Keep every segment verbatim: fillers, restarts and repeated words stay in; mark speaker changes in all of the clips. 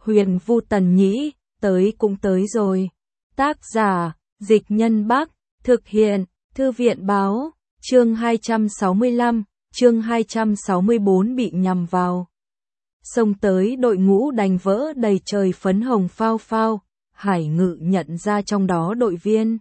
Speaker 1: Huyền Vu Tần Nhĩ, tới cũng tới rồi. Tác giả, Dịch Nhân Bắc, thực hiện, Thư viện Báo, chương hai trăm sáu mươi lăm, chương hai trăm sáu mươi bốn bị nhằm vào. Xông tới đội ngũ đánh vỡ đầy trời phấn hồng phao phao, Hải Ngự nhận ra trong đó đội viên.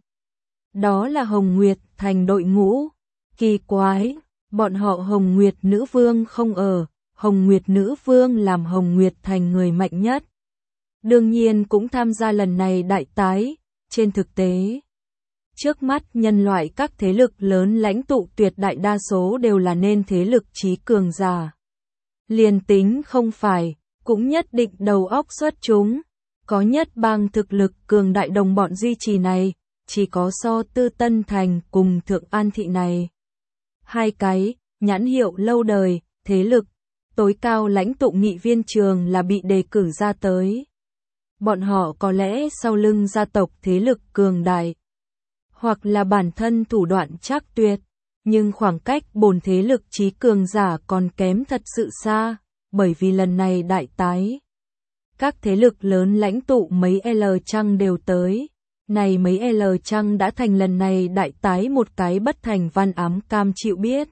Speaker 1: Đó là Hồng Nguyệt Thành đội ngũ. Kỳ quái, bọn họ Hồng Nguyệt Nữ Vương không ở, Hồng Nguyệt Nữ Vương làm Hồng Nguyệt Thành người mạnh nhất. Đương nhiên cũng tham gia lần này đại tái, trên thực tế. Trước mắt nhân loại các thế lực lớn lãnh tụ tuyệt đại đa số đều là nên thế lực trí cường giả. Liền tính không phải, cũng nhất định đầu óc xuất chúng. Có nhất bang thực lực cường đại đồng bọn duy trì này, chỉ có so Tư Tân Thành cùng Thượng An Thị này. Hai cái, nhãn hiệu lâu đời, thế lực, tối cao lãnh tụ nghị viên trường là bị đề cử ra tới. Bọn họ có lẽ sau lưng gia tộc thế lực cường đại, hoặc là bản thân thủ đoạn trác tuyệt, nhưng khoảng cách bổn thế lực trí cường giả còn kém thật sự xa, bởi vì lần này đại tái. Các thế lực lớn lãnh tụ mấy L chăng đều tới, này mấy L chăng đã thành lần này đại tái một cái bất thành văn ám cam chịu biết.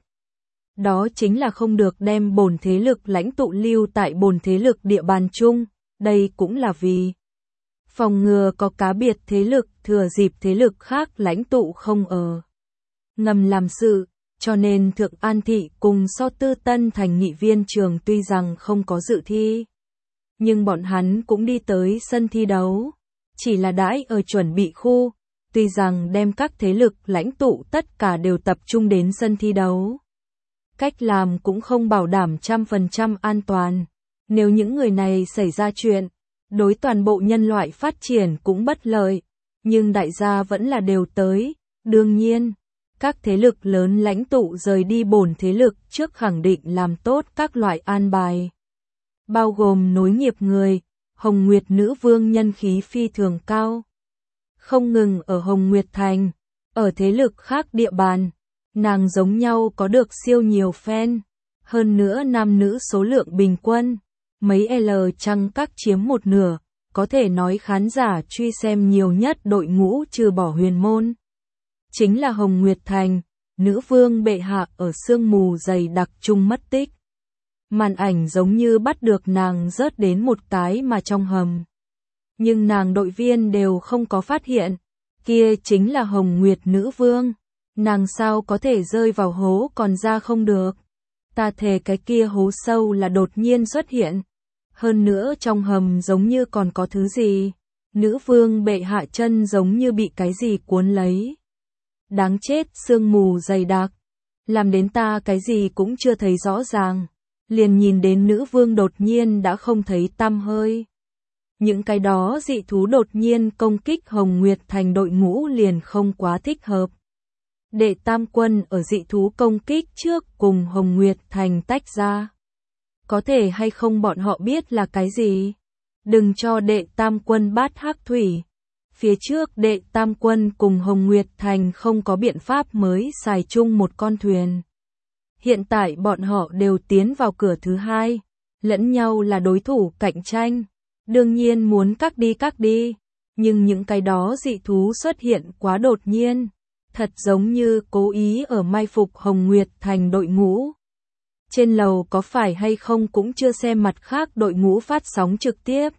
Speaker 1: Đó chính là không được đem bổn thế lực lãnh tụ lưu tại bổn thế lực địa bàn chung, đây cũng là vì phòng ngừa có cá biệt thế lực thừa dịp thế lực khác lãnh tụ không ở ngầm làm sự, cho nên Thượng An Thị cùng so Tư Tân Thành nghị viên trường tuy rằng không có dự thi, nhưng bọn hắn cũng đi tới sân thi đấu, chỉ là đãi ở chuẩn bị khu, tuy rằng đem các thế lực lãnh tụ tất cả đều tập trung đến sân thi đấu. Cách làm cũng không bảo đảm trăm phần trăm an toàn, nếu những người này xảy ra chuyện, đối toàn bộ nhân loại phát triển cũng bất lợi, nhưng đại gia vẫn là đều tới, đương nhiên, các thế lực lớn lãnh tụ rời đi bổn thế lực trước khẳng định làm tốt các loại an bài. Bao gồm nối nghiệp người, Hồng Nguyệt Nữ Vương nhân khí phi thường cao. Không ngừng ở Hồng Nguyệt Thành, ở thế lực khác địa bàn, nàng giống nhau có được siêu nhiều fan, hơn nữa nam nữ số lượng bình quân. Mấy L chăng các chiếm một nửa, có thể nói khán giả truy xem nhiều nhất đội ngũ trừ bỏ huyền môn. Chính là Hồng Nguyệt Thành, nữ vương bệ hạ ở sương mù dày đặc chung mất tích. Màn ảnh giống như bắt được nàng rớt đến một cái mà trong hầm. Nhưng nàng đội viên đều không có phát hiện, kia chính là Hồng Nguyệt Nữ Vương. Nàng sao có thể rơi vào hố còn ra không được. Ta thề cái kia hố sâu là đột nhiên xuất hiện. Hơn nữa trong hầm giống như còn có thứ gì. Nữ vương bệ hạ chân giống như bị cái gì cuốn lấy. Đáng chết, sương mù dày đặc. Làm đến ta cái gì cũng chưa thấy rõ ràng. Liền nhìn đến nữ vương đột nhiên đã không thấy tăm hơi. Những cái đó dị thú đột nhiên công kích Hồng Nguyệt Thành đội ngũ liền không quá thích hợp. Đệ Tam Quân ở dị thú công kích trước cùng Hồng Nguyệt Thành tách ra. Có thể hay không bọn họ biết là cái gì? Đừng cho Đệ Tam Quân bát hắc thủy. Phía trước Đệ Tam Quân cùng Hồng Nguyệt Thành không có biện pháp mới xài chung một con thuyền. Hiện tại bọn họ đều tiến vào cửa thứ hai, lẫn nhau là đối thủ cạnh tranh. Đương nhiên muốn các đi các đi, nhưng những cái đó dị thú xuất hiện quá đột nhiên. Thật giống như cố ý ở mai phục Hồng Nguyệt Thành đội ngũ. Trên lầu có phải hay không cũng chưa xem mặt khác đội ngũ phát sóng trực tiếp.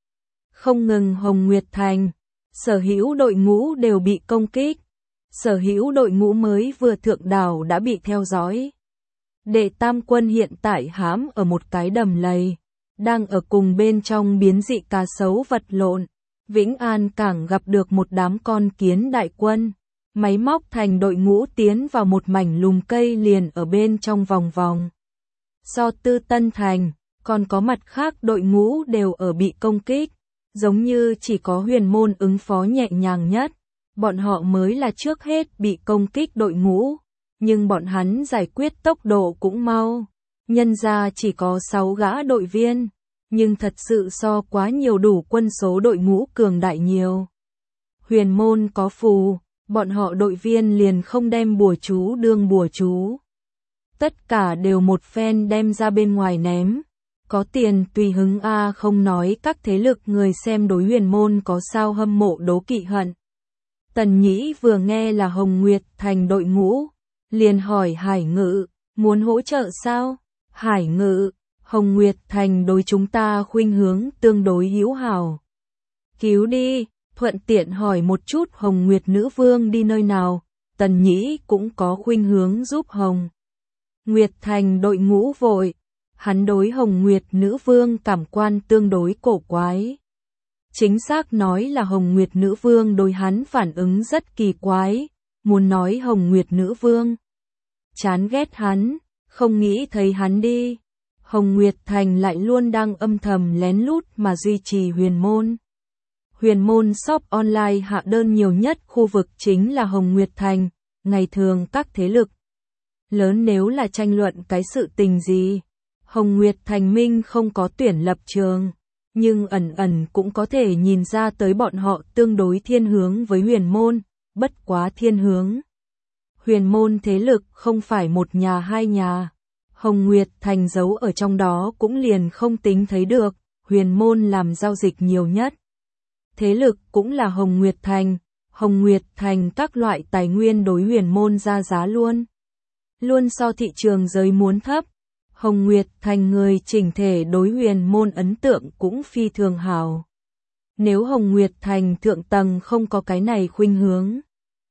Speaker 1: Không ngừng Hồng Nguyệt Thành, sở hữu đội ngũ đều bị công kích. Sở hữu đội ngũ mới vừa thượng đảo đã bị theo dõi. Đệ Tam Quân hiện tại hãm ở một cái đầm lầy, đang ở cùng bên trong biến dị cá sấu vật lộn. Vĩnh An Cảng gặp được một đám con kiến đại quân. Máy móc thành đội ngũ tiến vào một mảnh lùm cây liền ở bên trong vòng vòng. So Tư Tân Thành, còn có mặt khác đội ngũ đều ở bị công kích, giống như chỉ có huyền môn ứng phó nhẹ nhàng nhất. Bọn họ mới là trước hết bị công kích đội ngũ, nhưng bọn hắn giải quyết tốc độ cũng mau. Nhân ra chỉ có sáu gã đội viên, nhưng thật sự so quá nhiều đủ quân số đội ngũ cường đại nhiều. Huyền môn có phù. Bọn họ đội viên liền không đem bùa chú đương bùa chú. Tất cả đều một phen đem ra bên ngoài ném. Có tiền tùy hứng a, không nói các thế lực người xem đối huyền môn có sao hâm mộ đố kỵ hận. Tần Nhĩ vừa nghe là Hồng Nguyệt Thành đội ngũ, liền hỏi Hải Ngự, muốn hỗ trợ sao? Hải Ngự, Hồng Nguyệt Thành đối chúng ta khuynh hướng tương đối hữu hảo. Cứu đi, thuận tiện hỏi một chút Hồng Nguyệt Nữ Vương đi nơi nào, Tần Nhĩ cũng có khuynh hướng giúp Hồng Nguyệt Thành đội ngũ vội. Hắn đối Hồng Nguyệt Nữ Vương cảm quan tương đối cổ quái. Chính xác nói là Hồng Nguyệt Nữ Vương đối hắn phản ứng rất kỳ quái, muốn nói Hồng Nguyệt Nữ Vương chán ghét hắn, không nghĩ thấy hắn đi. Hồng Nguyệt Thành lại luôn đang âm thầm lén lút mà duy trì huyền môn. Huyền môn shop online hạ đơn nhiều nhất khu vực chính là Hồng Nguyệt Thành, ngày thường các thế lực lớn nếu là tranh luận cái sự tình gì, Hồng Nguyệt Thành Minh không có tuyển lập trường, nhưng ẩn ẩn cũng có thể nhìn ra tới bọn họ tương đối thiên hướng với huyền môn, bất quá thiên hướng. Huyền môn thế lực không phải một nhà hai nhà, Hồng Nguyệt Thành giấu ở trong đó cũng liền không tính thấy được, huyền môn làm giao dịch nhiều nhất. Thế lực cũng là Hồng Nguyệt Thành, Hồng Nguyệt Thành các loại tài nguyên đối huyền môn ra giá luôn. Luôn so thị trường giới muốn thấp. Hồng Nguyệt Thành người chỉnh thể đối huyền môn ấn tượng cũng phi thường hảo. Nếu Hồng Nguyệt Thành thượng tầng không có cái này khuynh hướng,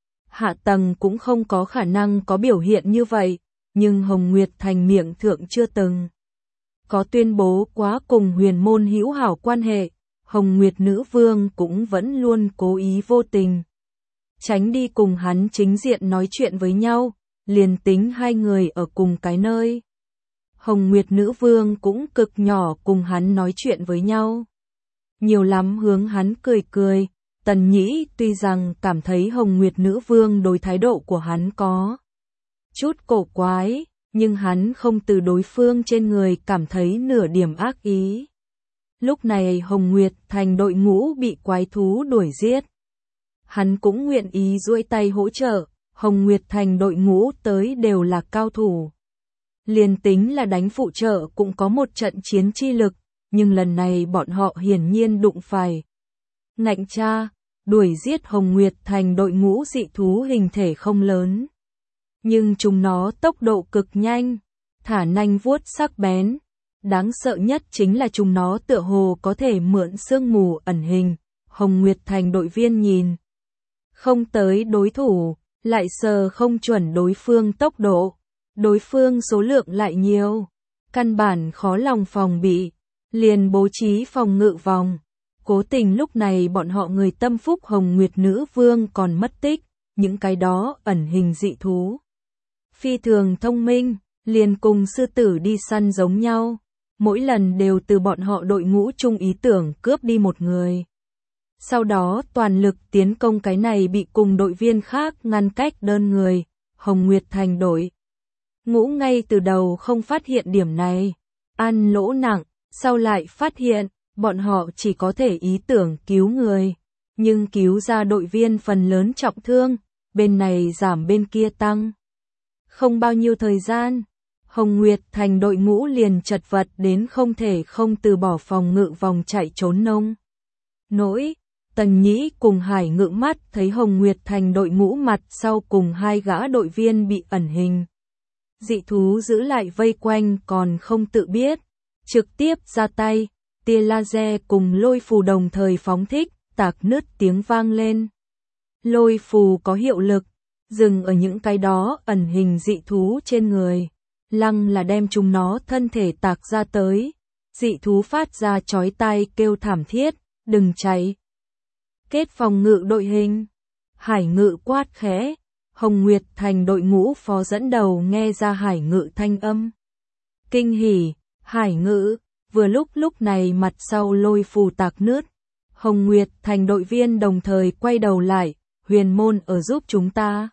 Speaker 1: hạ tầng cũng không có khả năng có biểu hiện như vậy, nhưng Hồng Nguyệt Thành miệng thượng chưa từng có tuyên bố quá cùng huyền môn hữu hảo quan hệ, Hồng Nguyệt Nữ Vương cũng vẫn luôn cố ý vô tình tránh đi cùng hắn chính diện nói chuyện với nhau, liền tính hai người ở cùng cái nơi. Hồng Nguyệt Nữ Vương cũng cực nhỏ cùng hắn nói chuyện với nhau. Nhiều lắm hướng hắn cười cười, Tần Nhĩ tuy rằng cảm thấy Hồng Nguyệt Nữ Vương đối thái độ của hắn có chút cổ quái, nhưng hắn không từ đối phương trên người cảm thấy nửa điểm ác ý. Lúc này Hồng Nguyệt Thành đội ngũ bị quái thú đuổi giết. Hắn cũng nguyện ý duỗi tay hỗ trợ, Hồng Nguyệt Thành đội ngũ tới đều là cao thủ. Liền tính là đánh phụ trợ cũng có một trận chiến chi lực, nhưng lần này bọn họ hiển nhiên đụng phải ngạnh cha, đuổi giết Hồng Nguyệt Thành đội ngũ dị thú hình thể không lớn. Nhưng chúng nó tốc độ cực nhanh, thả nanh vuốt sắc bén. Đáng sợ nhất chính là chúng nó tựa hồ có thể mượn sương mù ẩn hình. Hồng Nguyệt Thành đội viên nhìn không tới đối thủ, lại sờ không chuẩn đối phương tốc độ. Đối phương số lượng lại nhiều, căn bản khó lòng phòng bị, liền bố trí phòng ngự vòng. Cố tình lúc này bọn họ người tâm phúc Hồng Nguyệt Nữ Vương còn mất tích, những cái đó ẩn hình dị thú. Phi thường thông minh, liền cùng sư tử đi săn giống nhau, mỗi lần đều từ bọn họ đội ngũ chung ý tưởng cướp đi một người. Sau đó toàn lực tiến công cái này bị cùng đội viên khác ngăn cách đơn người, Hồng Nguyệt Thành đội ngũ ngay từ đầu không phát hiện điểm này, ăn lỗ nặng, sau lại phát hiện, bọn họ chỉ có thể ý tưởng cứu người, nhưng cứu ra đội viên phần lớn trọng thương, bên này giảm bên kia tăng. Không bao nhiêu thời gian, Hồng Nguyệt Thành đội ngũ liền chật vật đến không thể không từ bỏ phòng ngự vòng chạy trốn nông. Nỗi, Tần Nhĩ cùng Hải Ngự mắt thấy Hồng Nguyệt Thành đội ngũ mặt sau cùng hai gã đội viên bị ẩn hình. Dị thú giữ lại vây quanh còn không tự biết, trực tiếp ra tay, tia laser cùng lôi phù đồng thời phóng thích, tạc nứt tiếng vang lên. Lôi phù có hiệu lực, dừng ở những cái đó ẩn hình dị thú trên người, lăng là đem chúng nó thân thể tạc ra tới, dị thú phát ra chói tai kêu thảm thiết, đừng chạy. Kết phòng ngự đội hình, Hải Ngự quát khẽ. Hồng Nguyệt Thành đội ngũ phó dẫn đầu nghe ra Hải Ngự thanh âm. Kinh hỉ, Hải Ngự, vừa lúc lúc này mặt sau lôi phù tạc nứt. Hồng Nguyệt Thành đội viên đồng thời quay đầu lại, huyền môn ở giúp chúng ta.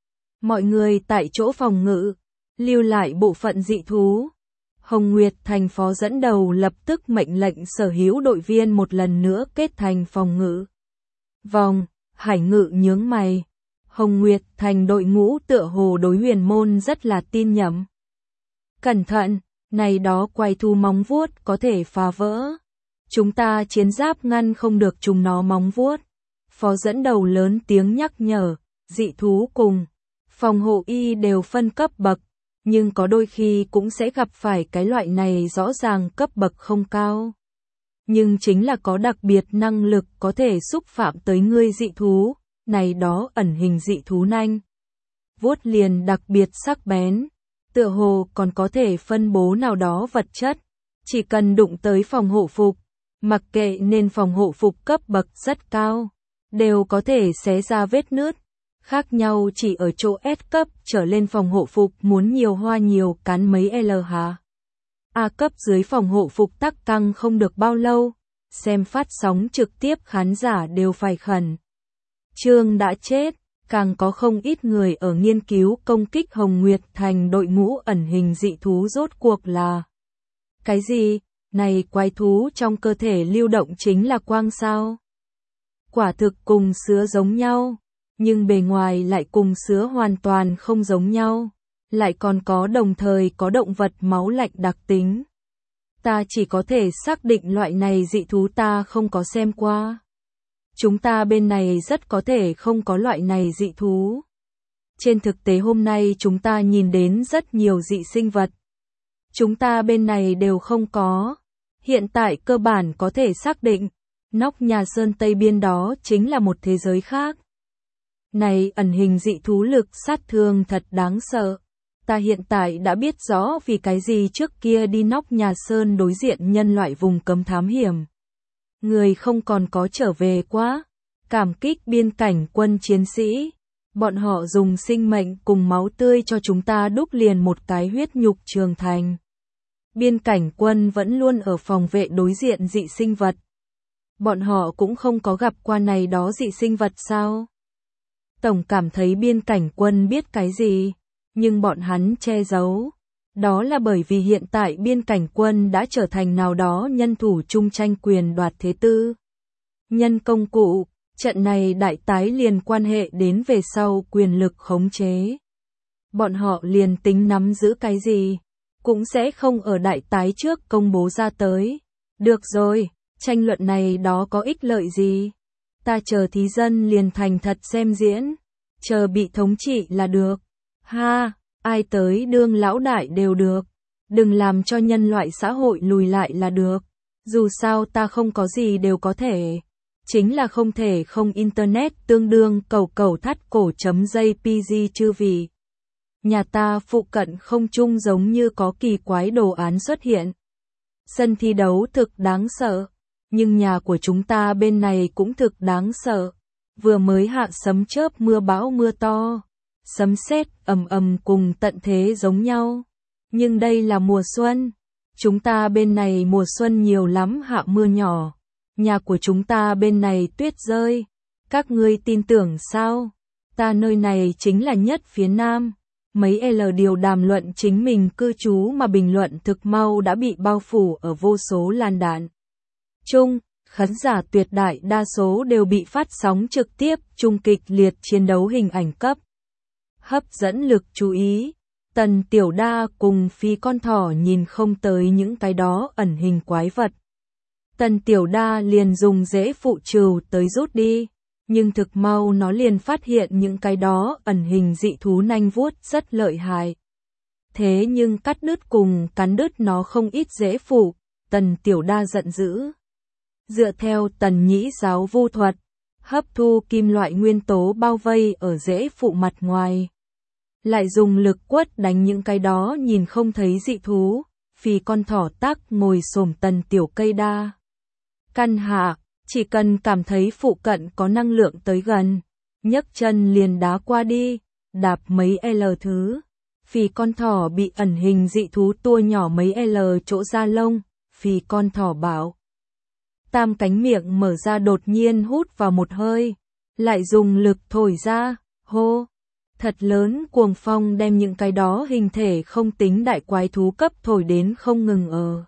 Speaker 1: Mọi người tại chỗ phòng ngự, lưu lại bộ phận dị thú. Hồng Nguyệt Thành phó dẫn đầu lập tức mệnh lệnh sở hữu đội viên một lần nữa kết thành phòng ngự. Vòng, Hải Ngự nhướng mày. Hồng Nguyệt Thành đội ngũ tựa hồ đối huyền môn rất là tin nhầm. Cẩn thận, Này đó quái thú móng vuốt có thể phá vỡ. Chúng ta chiến giáp ngăn không được chúng nó móng vuốt. Phó dẫn đầu lớn tiếng nhắc nhở, dị thú cùng phòng hộ y đều phân cấp bậc, nhưng có đôi khi cũng sẽ gặp phải cái loại này rõ ràng cấp bậc không cao. Nhưng chính là có đặc biệt năng lực có thể xúc phạm tới ngươi dị thú, này đó ẩn hình dị thú nanh. Vuốt liền đặc biệt sắc bén, tựa hồ còn có thể phân bố nào đó vật chất. Chỉ cần đụng tới phòng hộ phục, mặc kệ nên phòng hộ phục cấp bậc rất cao, đều có thể xé ra vết nứt. Khác nhau chỉ ở chỗ S cấp trở lên phòng hộ phục muốn nhiều hoa nhiều cắn mấy L hả? A cấp dưới phòng hộ phục tắc căng không được bao lâu, xem phát sóng trực tiếp khán giả đều phải khẩn. Trương đã chết, càng có không ít người ở nghiên cứu công kích Hồng Nguyệt Thành đội ngũ ẩn hình dị thú rốt cuộc là cái gì? Này quái thú trong cơ thể lưu động chính là quang sao? Quả thực cùng sứa giống nhau, nhưng bề ngoài lại cùng sứa hoàn toàn không giống nhau, lại còn có đồng thời có động vật máu lạnh đặc tính. Ta chỉ có thể xác định loại này dị thú ta không có xem qua. Chúng ta bên này rất có thể không có loại này dị thú. Trên thực tế hôm nay chúng ta nhìn đến rất nhiều dị sinh vật. Chúng ta bên này đều không có. Hiện tại cơ bản có thể xác định, nóc nhà sơn Tây Biên đó chính là một thế giới khác. Này ẩn hình dị thú lực sát thương thật đáng sợ. Ta hiện tại đã biết rõ vì cái gì trước kia đi nóc nhà sơn đối diện nhân loại vùng cấm thám hiểm. Người không còn có trở về quá. Cảm kích biên cảnh quân chiến sĩ. Bọn họ dùng sinh mệnh cùng máu tươi cho chúng ta đúc liền một cái huyết nhục trường thành. Biên cảnh quân vẫn luôn ở phòng vệ đối diện dị sinh vật. Bọn họ cũng không có gặp qua này đó dị sinh vật sao? Tổng cảm thấy biên cảnh quân biết cái gì, nhưng bọn hắn che giấu. Đó là bởi vì hiện tại biên cảnh quân đã trở thành nào đó nhân thủ chung tranh quyền đoạt thế tư. Nhân công cụ, trận này đại tái liền quan hệ đến về sau quyền lực khống chế. Bọn họ liền tính nắm giữ cái gì, cũng sẽ không ở đại tái trước công bố ra tới. Được rồi, tranh luận này đó có ích lợi gì? Ta chờ thí dân liền thành thật xem diễn, chờ bị thống trị là được. Ha, ai tới đương lão đại đều được, đừng làm cho nhân loại xã hội lùi lại là được. Dù sao ta không có gì đều có thể, chính là không thể không internet tương đương cầu cầu thắt cổ chấm jpg chư vị. Nhà ta phụ cận không chung giống như có kỳ quái đồ án xuất hiện. Sân thi đấu thực đáng sợ, nhưng nhà của chúng ta bên này cũng thực đáng sợ. Vừa mới hạ sấm chớp mưa bão mưa to, sấm sét ầm ầm cùng tận thế giống nhau. Nhưng đây là mùa xuân, chúng ta bên này mùa xuân nhiều lắm hạ mưa nhỏ. Nhà của chúng ta bên này tuyết rơi. Các ngươi tin tưởng sao? Ta nơi này chính là nhất phía Nam. Mấy L điều đàm luận chính mình cư trú mà bình luận thực mau đã bị bao phủ ở vô số làn đạn. Chung, khán giả tuyệt đại đa số đều bị phát sóng trực tiếp chung kịch liệt chiến đấu hình ảnh cấp. Hấp dẫn lực chú ý. Tần Tiểu Đa cùng Phi con thỏ nhìn không tới những cái đó ẩn hình quái vật. Tần Tiểu Đa liền dùng dễ phụ trừ tới rút đi. Nhưng thực mau nó liền phát hiện những cái đó ẩn hình dị thú nanh vuốt rất lợi hại. Thế nhưng cắt đứt cùng cắn đứt nó không ít dễ phụ, Tần Tiểu Đa giận dữ. Dựa theo Tần Nhĩ giáo vu thuật, hấp thu kim loại nguyên tố bao vây ở dễ phụ mặt ngoài. Lại dùng lực quất đánh những cái đó nhìn không thấy dị thú, Phì con thỏ tắc ngồi xổm Tần Tiểu Cây Đa. Căn hạ. Chỉ cần cảm thấy phụ cận có năng lượng tới gần, nhấc chân liền đá qua đi, đạp mấy L thứ. Phì con thỏ bị ẩn hình dị thú tua nhỏ mấy L chỗ da lông, Phì con thỏ bảo. Tam cánh miệng mở ra đột nhiên hút vào một hơi, lại dùng lực thổi ra, hô. Thật lớn cuồng phong đem những cái đó hình thể không tính đại quái thú cấp thổi đến không ngừng ở.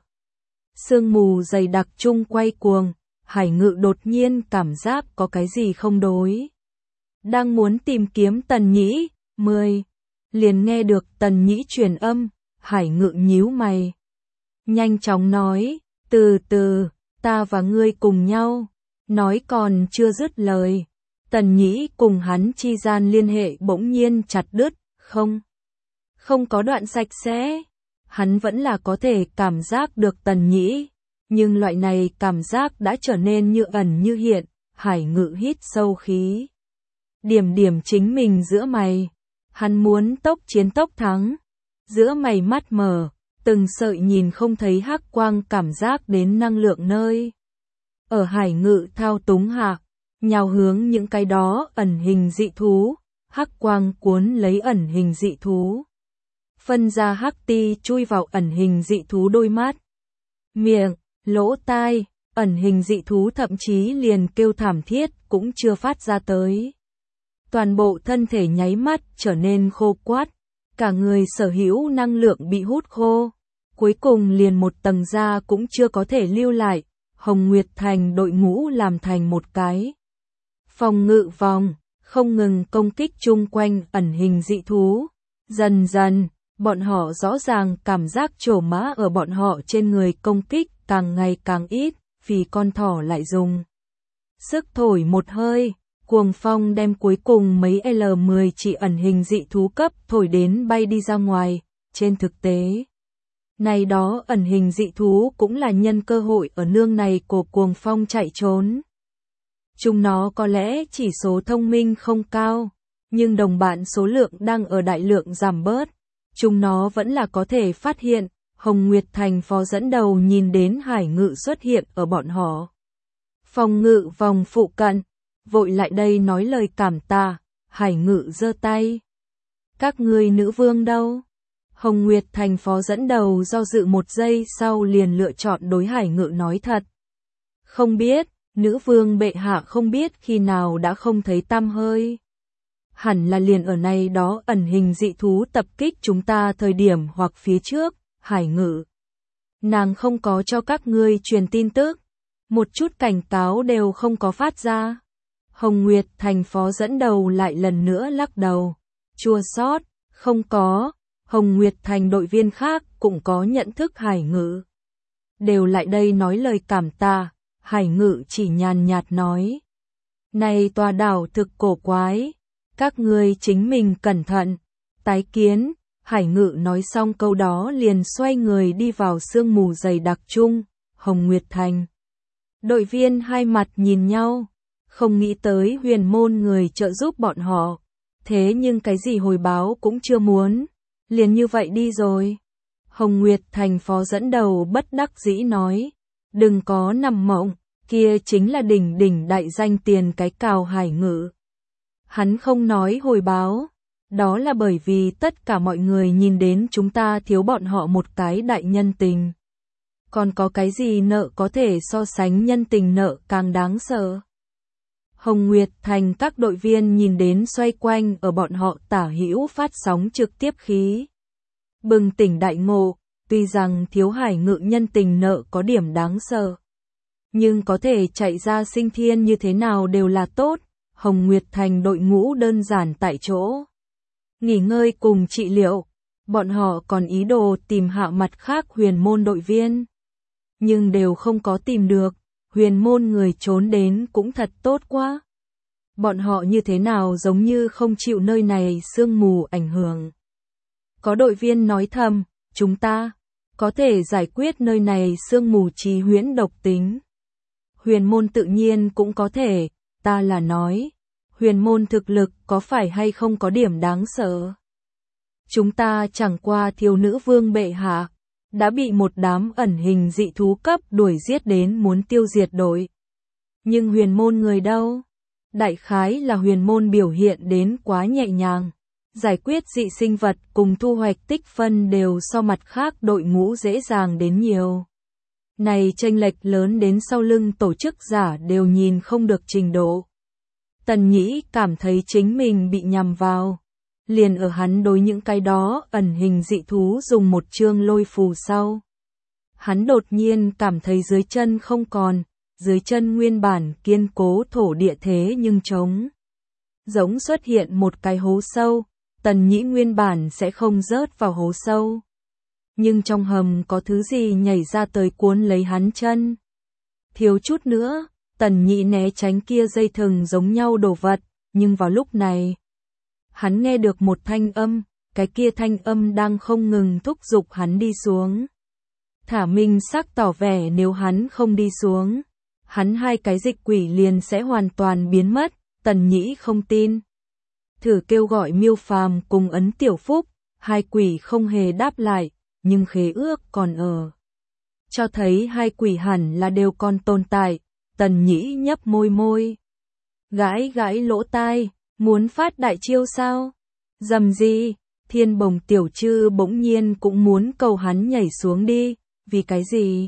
Speaker 1: Sương mù dày đặc chung quay cuồng. Hải Ngự đột nhiên cảm giác có cái gì không đối. Đang muốn tìm kiếm Tần Nhĩ, mười. Liền nghe được Tần Nhĩ truyền âm, Hải Ngự nhíu mày. nhanh chóng nói, từ từ, ta và ngươi cùng nhau. Nói còn chưa dứt lời, Tần Nhĩ cùng hắn chi gian liên hệ bỗng nhiên chặt đứt, không. Không có đoạn sạch sẽ. Hắn vẫn là có thể cảm giác được Tần Nhĩ, nhưng loại này cảm giác đã trở nên như ẩn như hiện. Hải Ngự hít sâu khí, điểm điểm chính mình giữa mày. Hắn muốn tốc chiến tốc thắng. Giữa mày mắt mở, từng sợi nhìn không thấy hắc quang cảm giác đến năng lượng nơi. Ở Hải Ngự thao túng hạ, nhào hướng những cái đó ẩn hình dị thú, hắc quang cuốn lấy ẩn hình dị thú. Phân ra hắc ti chui vào ẩn hình dị thú đôi mắt, miệng, lỗ tai, ẩn hình dị thú thậm chí liền kêu thảm thiết cũng chưa phát ra tới. Toàn bộ thân thể nháy mắt trở nên khô quắt, cả người sở hữu năng lượng bị hút khô, cuối cùng liền một tầng da cũng chưa có thể lưu lại. Hồng Nguyệt Thành đội ngũ làm thành một cái phòng ngự vòng, không ngừng công kích chung quanh ẩn hình dị thú. Dần dần, bọn họ rõ ràng cảm giác trổ mã ở bọn họ trên người công kích càng ngày càng ít, vì con thỏ lại dùng sức thổi một hơi, cuồng phong đem cuối cùng mấy L mười chỉ ẩn hình dị thú cấp thổi đến bay đi ra ngoài. Trên thực tế, này đó ẩn hình dị thú cũng là nhân cơ hội ở nương này của cuồng phong chạy trốn. Chúng nó có lẽ chỉ số thông minh không cao, nhưng đồng bạn số lượng đang ở đại lượng giảm bớt. Chúng nó vẫn là có thể phát hiện. Hồng Nguyệt Thành phó dẫn đầu nhìn đến Hải Ngự xuất hiện ở bọn họ phòng ngự vòng phụ cận, vội lại đây nói lời cảm tạ. Hải Ngự giơ tay, các ngươi nữ vương đâu? Hồng Nguyệt Thành phó dẫn đầu do dự một giây sau liền lựa chọn đối Hải Ngự nói thật. Không biết, nữ vương bệ hạ không biết khi nào đã không thấy tăm hơi. Hẳn là liền ở này đó ẩn hình dị thú tập kích chúng ta thời điểm hoặc phía trước. Hải Ngự, nàng không có cho các ngươi truyền tin tức, một chút cảnh cáo đều không có phát ra. Hồng Nguyệt Thành phó dẫn đầu lại lần nữa lắc đầu, chua xót, không có. Hồng Nguyệt Thành đội viên khác cũng có nhận thức Hải Ngự, đều lại đây nói lời cảm tạ. Hải Ngự chỉ nhàn nhạt nói, này tòa đảo thực cổ quái, các ngươi chính mình cẩn thận, tái kiến. Hải Ngự nói xong câu đó liền xoay người đi vào sương mù dày đặc chung. Hồng Nguyệt Thành đội viên hai mặt nhìn nhau, không nghĩ tới huyền môn người trợ giúp bọn họ, thế nhưng cái gì hồi báo cũng chưa muốn, liền như vậy đi rồi. Hồng Nguyệt Thành phó dẫn đầu bất đắc dĩ nói, đừng có nằm mộng, kia chính là đỉnh đỉnh đại danh tiền cái cào Hải Ngự. Hắn không nói hồi báo. Đó là bởi vì tất cả mọi người nhìn đến chúng ta thiếu bọn họ một cái đại nhân tình. Còn có cái gì nợ có thể so sánh nhân tình nợ càng đáng sợ. Hồng Nguyệt Thành các đội viên nhìn đến xoay quanh ở bọn họ tả hữu phát sóng trực tiếp khí. Bừng tỉnh đại ngộ, tuy rằng thiếu Hải Ngự nhân tình nợ có điểm đáng sợ. Nhưng có thể chạy ra sinh thiên như thế nào đều là tốt. Hồng Nguyệt Thành đội ngũ đơn giản tại chỗ nghỉ ngơi cùng trị liệu, bọn họ còn ý đồ tìm hạ mặt khác huyền môn đội viên. Nhưng đều không có tìm được, huyền môn người trốn đến cũng thật tốt quá. Bọn họ như thế nào giống như không chịu nơi này sương mù ảnh hưởng. Có đội viên nói thầm, chúng ta có thể giải quyết nơi này sương mù trì huyễn độc tính. Huyền môn tự nhiên cũng có thể, ta là nói. Huyền môn thực lực có phải hay không có điểm đáng sợ. Chúng ta chẳng qua thiếu nữ vương bệ hạ, đã bị một đám ẩn hình dị thú cấp đuổi giết đến muốn tiêu diệt đội. Nhưng huyền môn người đâu? Đại khái là huyền môn biểu hiện đến quá nhẹ nhàng. Giải quyết dị sinh vật cùng thu hoạch tích phân đều so mặt khác đội ngũ dễ dàng đến nhiều. Này chênh lệch lớn đến sau lưng tổ chức giả đều nhìn không được trình độ. Tần Nhĩ cảm thấy chính mình bị nhằm vào. Liền ở hắn đối những cái đó ẩn hình dị thú dùng một chương lôi phù sau. Hắn đột nhiên cảm thấy dưới chân không còn, dưới chân nguyên bản kiên cố thổ địa thế nhưng trống. Giống xuất hiện một cái hố sâu, Tần Nhĩ nguyên bản sẽ không rớt vào hố sâu. nhưng trong hầm có thứ gì nhảy ra tới cuốn lấy hắn chân. Thiếu chút nữa, Tần Nhĩ né tránh kia dây thừng giống nhau đồ vật, nhưng vào lúc này, hắn nghe được một thanh âm, cái kia thanh âm đang không ngừng thúc giục hắn đi xuống. Thả Minh Sắc tỏ vẻ nếu hắn không đi xuống, hắn hai cái dịch quỷ liền sẽ hoàn toàn biến mất. Tần Nhĩ không tin. Thử kêu gọi Miêu Phàm cùng Ấn Tiểu Phúc, hai quỷ không hề đáp lại, nhưng khế ước còn ở. Cho thấy hai quỷ hẳn là đều còn tồn tại. Tần Nhĩ nhấp môi môi, gãi gãi lỗ tai, muốn phát đại chiêu sao? Dầm gì? Thiên Bồng Tiểu Trư bỗng nhiên cũng muốn cầu hắn nhảy xuống đi, vì cái gì?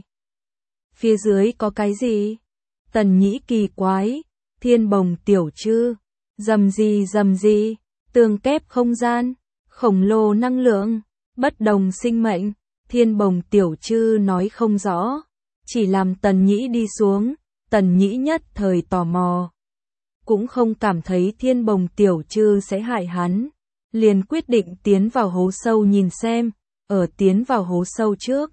Speaker 1: Phía dưới có cái gì? Tần Nhĩ kỳ quái, Thiên Bồng Tiểu Trư, dầm gì dầm gì, tường kép không gian, khổng lồ năng lượng, bất đồng sinh mệnh. Thiên Bồng Tiểu Trư nói không rõ, chỉ làm Tần Nhĩ đi xuống. Tần Nhĩ nhất thời tò mò, cũng không cảm thấy Thiên Bồng Tiểu Trư sẽ hại hắn, liền quyết định tiến vào hố sâu nhìn xem. Ở tiến vào hố sâu trước,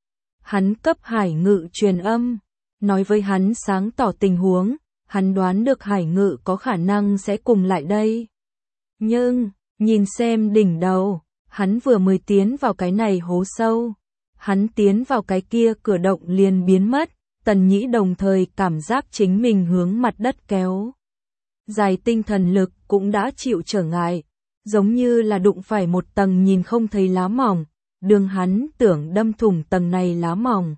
Speaker 1: hắn cấp Hải Ngự truyền âm, nói với hắn sáng tỏ tình huống, hắn đoán được Hải Ngự có khả năng sẽ cùng lại đây. Nhưng, nhìn xem đỉnh đầu, hắn vừa mới tiến vào cái này hố sâu, hắn tiến vào cái kia cửa động liền biến mất. Tần Nhĩ đồng thời cảm giác chính mình hướng mặt đất kéo dài tinh thần lực cũng đã chịu trở ngại, giống như là đụng phải một tầng nhìn không thấy lá mỏng, đường hắn tưởng đâm thủng tầng này lá mỏng.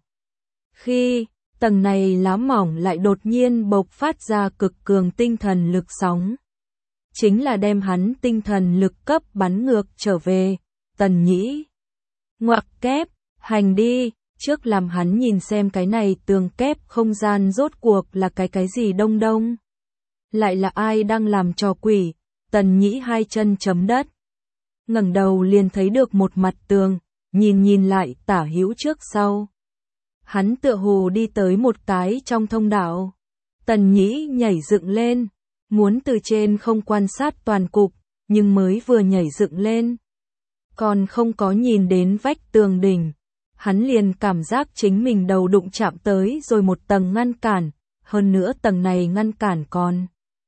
Speaker 1: Khi tầng này lá mỏng lại đột nhiên bộc phát ra cực cường tinh thần lực sóng, chính là đem hắn tinh thần lực cấp bắn ngược trở về. Tần Nhĩ ngoặc kép, hành đi. Trước làm hắn nhìn xem cái này tường kép không gian rốt cuộc là cái cái gì đông đông. Lại là ai đang làm trò quỷ. Tần Nhĩ hai chân chấm đất, ngẩng đầu liền thấy được một mặt tường, nhìn nhìn lại tả hữu trước sau. Hắn tựa hồ đi tới một cái trong thông đạo. Tần Nhĩ nhảy dựng lên, muốn từ trên không quan sát toàn cục, nhưng mới vừa nhảy dựng lên, còn không có nhìn đến vách tường đỉnh. Hắn liền cảm giác chính mình đầu đụng chạm tới rồi một tầng ngăn cản, hơn nữa tầng này ngăn cản còn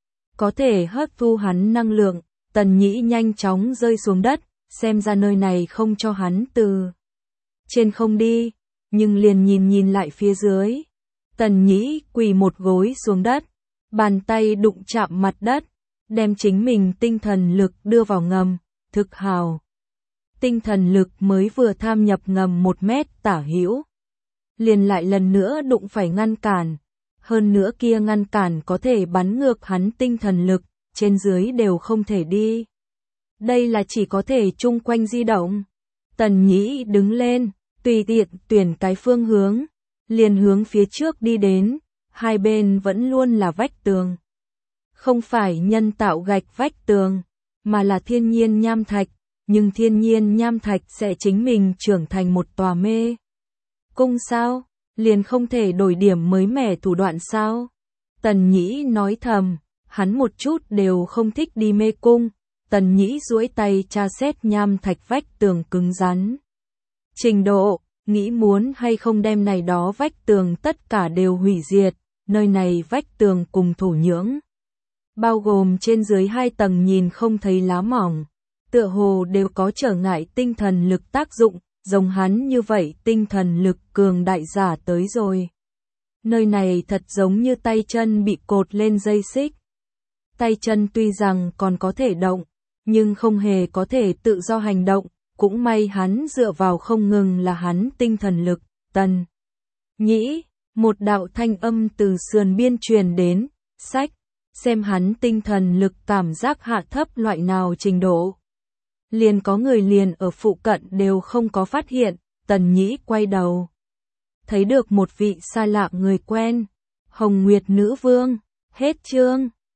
Speaker 1: có thể hấp thu hắn năng lượng. Tần Nhĩ nhanh chóng rơi xuống đất, xem ra nơi này không cho hắn từ trên không đi, nhưng liền nhìn nhìn lại phía dưới. Tần Nhĩ quỳ một gối xuống đất, bàn tay đụng chạm mặt đất, đem chính mình tinh thần lực đưa vào ngầm, thực hào. Tinh thần lực mới vừa tham nhập ngầm một mét tả hữu, liền lại lần nữa đụng phải ngăn cản, hơn nữa kia ngăn cản có thể bắn ngược hắn tinh thần lực, trên dưới đều không thể đi. Đây là chỉ có thể chung quanh di động. Tần Nhĩ đứng lên, tùy tiện tuyển cái phương hướng, liền hướng phía trước đi đến, hai bên vẫn luôn là vách tường. Không phải nhân tạo gạch vách tường, mà là thiên nhiên nham thạch. Nhưng thiên nhiên nham thạch sẽ chính mình trưởng thành một tòa mê cung sao? Liền không thể đổi điểm mới mẻ thủ đoạn sao? Tần Nhĩ nói thầm, hắn một chút đều không thích đi mê cung. Tần Nhĩ duỗi tay tra xét nham thạch vách tường cứng rắn trình độ, nghĩ muốn hay không đem này đó vách tường tất cả đều hủy diệt. Nơi này vách tường cùng thổ nhưỡng, bao gồm trên dưới hai tầng nhìn không thấy lá mỏng, tựa hồ đều có trở ngại tinh thần lực tác dụng, giống hắn như vậy tinh thần lực cường đại giả tới rồi. Nơi này thật giống như tay chân bị cột lên dây xích. Tay chân tuy rằng còn có thể động, nhưng không hề có thể tự do hành động, cũng may hắn dựa vào không ngừng là hắn tinh thần lực. Tần Nhĩ, một đạo thanh âm từ sườn biên truyền đến, sách, xem hắn tinh thần lực cảm giác hạ thấp loại nào trình độ. Liền có người liền ở phụ cận đều không có phát hiện. Tần Nhĩ quay đầu, thấy được một vị xa lạ người quen, Hồng Nguyệt Nữ Vương. Hết chương.